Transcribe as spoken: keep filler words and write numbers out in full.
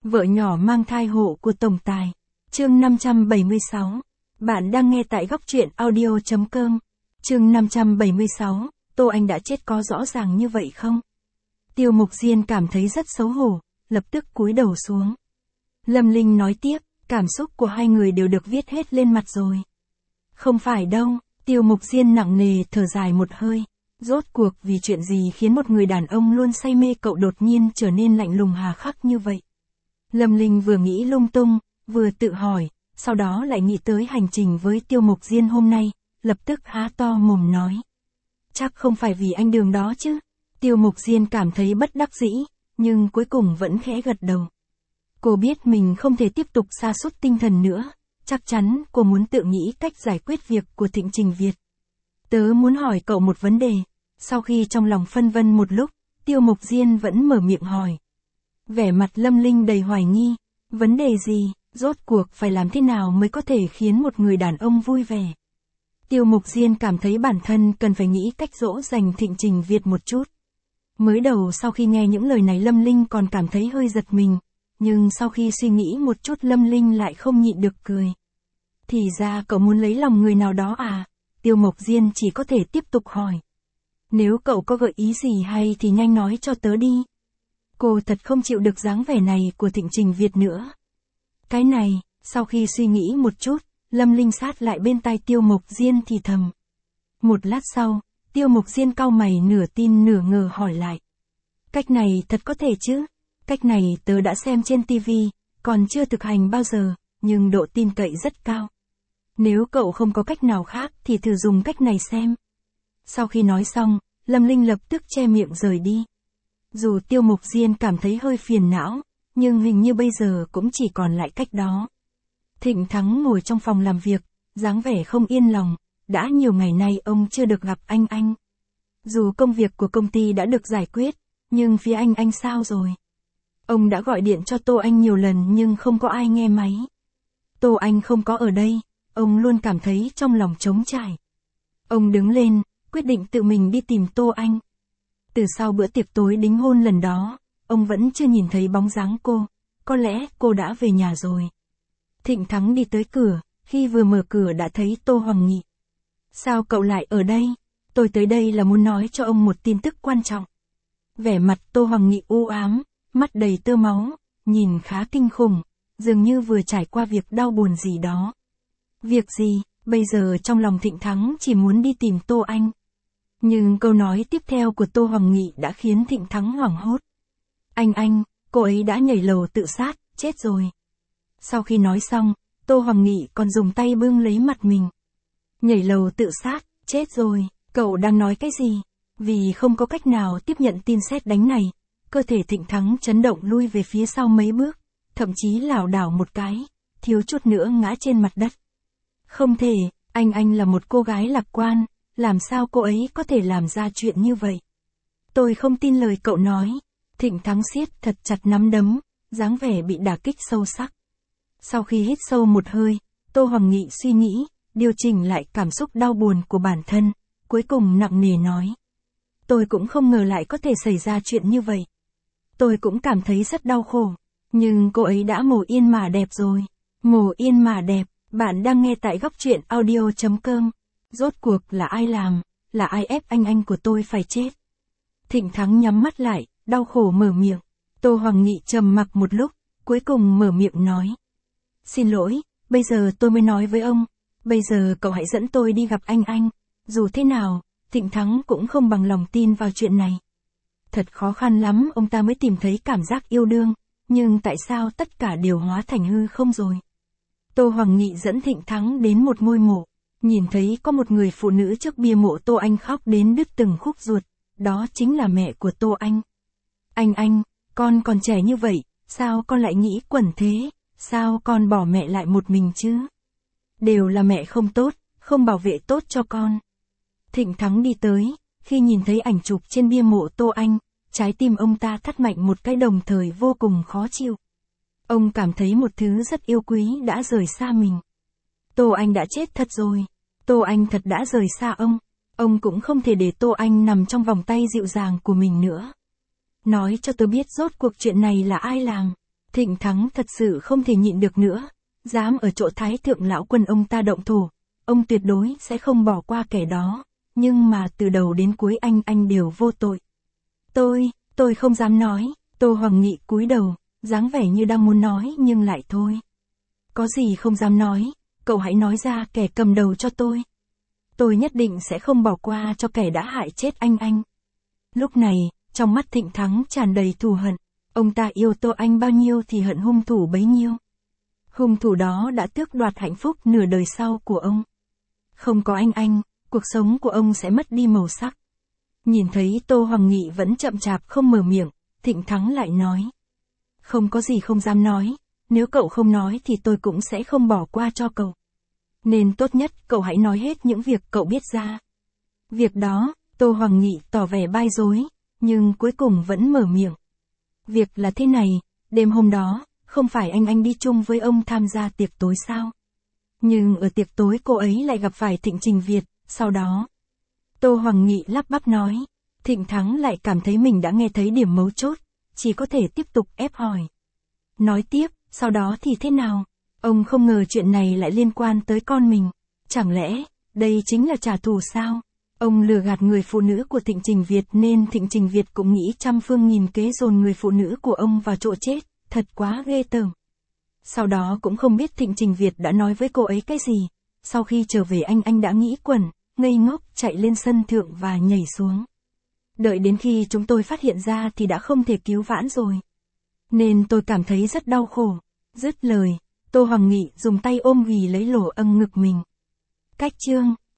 Vợ nhỏ mang thai hộ của tổng tài. Chương năm trăm bảy mươi sáu. Bạn đang nghe tại góc truyện audio chấm com. Chương năm trăm bảy mươi sáu. Tô Anh đã chết có rõ ràng như vậy không? Tiêu Mục Diên cảm thấy rất xấu hổ, lập tức cúi đầu xuống. Lâm Linh nói tiếp, cảm xúc của hai người đều được viết hết lên mặt rồi. Không phải đâu, Tiêu Mục Diên nặng nề thở dài một hơi. Rốt cuộc vì chuyện gì khiến một người đàn ông luôn say mê cậu đột nhiên trở nên lạnh lùng hà khắc như vậy? Lâm Linh vừa nghĩ lung tung, vừa tự hỏi, sau đó lại nghĩ tới hành trình với Tiêu Mục Diên hôm nay, lập tức há to mồm nói. Chắc không phải vì anh Đường đó chứ? Tiêu Mục Diên cảm thấy bất đắc dĩ, nhưng cuối cùng vẫn khẽ gật đầu. Cô biết mình không thể tiếp tục sa sút tinh thần nữa, chắc chắn cô muốn tự nghĩ cách giải quyết việc của Thịnh Trình Việt. Tớ muốn hỏi cậu một vấn đề. Sau khi trong lòng phân vân một lúc, Tiêu Mục Diên vẫn mở miệng hỏi. Vẻ mặt Lâm Linh đầy hoài nghi. Vấn đề gì? Rốt cuộc phải làm thế nào mới có thể khiến một người đàn ông vui vẻ? Tiêu Mục Diên cảm thấy bản thân cần phải nghĩ cách dỗ dành Thịnh Trình Việt một chút. Mới đầu sau khi nghe những lời này Lâm Linh còn cảm thấy hơi giật mình, nhưng sau khi suy nghĩ một chút Lâm Linh lại không nhịn được cười. Thì ra cậu muốn lấy lòng người nào đó à? Tiêu Mục Diên chỉ có thể tiếp tục hỏi. Nếu cậu có gợi ý gì hay thì nhanh nói cho tớ đi. Cô thật không chịu được dáng vẻ này của Thịnh Trình Việt nữa. Cái này, sau khi suy nghĩ một chút, Lâm Linh sát lại bên tai Tiêu Mục Diên thì thầm. Một lát sau, Tiêu Mục Diên cau mày nửa tin nửa ngờ hỏi lại. Cách này thật có thể chứ? Cách này tớ đã xem trên tivi, còn chưa thực hành bao giờ, nhưng độ tin cậy rất cao. Nếu cậu không có cách nào khác thì thử dùng cách này xem. Sau khi nói xong, Lâm Linh lập tức che miệng rời đi. Dù Tiêu Mục Diên cảm thấy hơi phiền não, nhưng hình như bây giờ cũng chỉ còn lại cách đó. Thịnh Thắng ngồi trong phòng làm việc, dáng vẻ không yên lòng, đã nhiều ngày nay ông chưa được gặp anh anh. Dù công việc của công ty đã được giải quyết, nhưng phía anh anh sao rồi? Ông đã gọi điện cho Tô Anh nhiều lần nhưng không có ai nghe máy. Tô Anh không có ở đây, ông luôn cảm thấy trong lòng trống trải. Ông đứng lên, quyết định tự mình đi tìm Tô Anh. Từ sau bữa tiệc tối đính hôn lần đó, ông vẫn chưa nhìn thấy bóng dáng cô, có lẽ cô đã về nhà rồi. Thịnh Thắng đi tới cửa, khi vừa mở cửa đã thấy Tô Hoàng Nghị. Sao cậu lại ở đây? Tôi tới đây là muốn nói cho ông một tin tức quan trọng. Vẻ mặt Tô Hoàng Nghị u ám, mắt đầy tơ máu, nhìn khá kinh khủng, dường như vừa trải qua việc đau buồn gì đó. Việc gì? Bây giờ trong lòng Thịnh Thắng chỉ muốn đi tìm Tô Anh. Nhưng câu nói tiếp theo của Tô Hoàng Nghị đã khiến Thịnh Thắng hoảng hốt. Anh anh, cô ấy đã nhảy lầu tự sát, chết rồi. Sau khi nói xong, Tô Hoàng Nghị còn dùng tay bưng lấy mặt mình. Nhảy lầu tự sát, chết rồi, cậu đang nói cái gì? Vì không có cách nào tiếp nhận tin sét đánh này, cơ thể Thịnh Thắng chấn động lui về phía sau mấy bước, thậm chí lảo đảo một cái, thiếu chút nữa ngã trên mặt đất. Không thể, anh anh là một cô gái lạc quan, làm sao cô ấy có thể làm ra chuyện như vậy? Tôi không tin lời cậu nói. Thịnh Thắng siết thật chặt nắm đấm, dáng vẻ bị đả kích sâu sắc. Sau khi hít sâu một hơi, Tô Hoàng Nghị suy nghĩ, điều chỉnh lại cảm xúc đau buồn của bản thân, cuối cùng nặng nề nói. Tôi cũng không ngờ lại có thể xảy ra chuyện như vậy. Tôi cũng cảm thấy rất đau khổ, nhưng cô ấy đã mồ yên mà đẹp rồi. Mồ yên mà đẹp. Bạn đang nghe tại góc truyện audio chấm com. Rốt cuộc là ai làm, là ai ép anh anh của tôi phải chết? Thịnh Thắng nhắm mắt lại, đau khổ mở miệng. Tô Hoàng Nghị trầm mặc một lúc, cuối cùng mở miệng nói. Xin lỗi, bây giờ tôi mới nói với ông. Bây giờ cậu hãy dẫn tôi đi gặp anh anh. Dù thế nào, Thịnh Thắng cũng không bằng lòng tin vào chuyện này. Thật khó khăn lắm ông ta mới tìm thấy cảm giác yêu đương, nhưng tại sao tất cả đều hóa thành hư không rồi? Tô Hoàng Nghị dẫn Thịnh Thắng đến một ngôi mộ, nhìn thấy có một người phụ nữ trước bia mộ Tô Anh khóc đến đứt từng khúc ruột, đó chính là mẹ của Tô Anh. Anh anh, con còn trẻ như vậy, sao con lại nghĩ quẩn thế, sao con bỏ mẹ lại một mình chứ? Đều là mẹ không tốt, không bảo vệ tốt cho con. Thịnh Thắng đi tới, khi nhìn thấy ảnh chụp trên bia mộ Tô Anh, trái tim ông ta thắt mạnh một cái đồng thời vô cùng khó chịu. Ông cảm thấy một thứ rất yêu quý đã rời xa mình. Tô Anh đã chết thật rồi. Tô Anh thật đã rời xa ông. Ông cũng không thể để Tô Anh nằm trong vòng tay dịu dàng của mình nữa. Nói cho tôi biết rốt cuộc chuyện này là ai làm. Thịnh Thắng thật sự không thể nhịn được nữa, dám ở chỗ Thái Thượng Lão Quân ông ta động thủ, ông tuyệt đối sẽ không bỏ qua kẻ đó, nhưng mà từ đầu đến cuối anh anh đều vô tội. Tôi, tôi không dám nói, Tô Hoàng Nghị cúi đầu, dáng vẻ như đang muốn nói nhưng lại thôi. Có gì không dám nói, cậu hãy nói ra kẻ cầm đầu cho tôi. Tôi nhất định sẽ không bỏ qua cho kẻ đã hại chết anh anh. Lúc này, trong mắt Thịnh Thắng tràn đầy thù hận, ông ta yêu Tô Anh bao nhiêu thì hận hung thủ bấy nhiêu. Hung thủ đó đã tước đoạt hạnh phúc nửa đời sau của ông. Không có anh anh, cuộc sống của ông sẽ mất đi màu sắc. Nhìn thấy Tô Hoàng Nghị vẫn chậm chạp không mở miệng, Thịnh Thắng lại nói. Không có gì không dám nói, nếu cậu không nói thì tôi cũng sẽ không bỏ qua cho cậu. Nên tốt nhất cậu hãy nói hết những việc cậu biết ra. Việc đó, Tô Hoàng Nghị tỏ vẻ bai dối, nhưng cuối cùng vẫn mở miệng. Việc là thế này, đêm hôm đó, không phải anh anh đi chung với ông tham gia tiệc tối sao? Nhưng ở tiệc tối cô ấy lại gặp phải Thịnh Trình Việt, sau đó. Tô Hoàng Nghị lắp bắp nói, Thịnh Thắng lại cảm thấy mình đã nghe thấy điểm mấu chốt, chỉ có thể tiếp tục ép hỏi. Nói tiếp, sau đó thì thế nào? Ông không ngờ chuyện này lại liên quan tới con mình. Chẳng lẽ, đây chính là trả thù sao? Ông lừa gạt người phụ nữ của Thịnh Trình Việt nên Thịnh Trình Việt cũng nghĩ trăm phương nghìn kế dồn người phụ nữ của ông vào chỗ chết, thật quá ghê tởm. Sau đó cũng không biết Thịnh Trình Việt đã nói với cô ấy cái gì. Sau khi trở về anh anh đã nghĩ quẩn, ngây ngốc chạy lên sân thượng và nhảy xuống. Đợi đến khi chúng tôi phát hiện ra thì đã không thể cứu vãn rồi. Nên tôi cảm thấy rất đau khổ. Dứt lời, Tô Hoàng Nghị dùng tay ôm ghì lấy lỗ âng ngực mình. Cách chương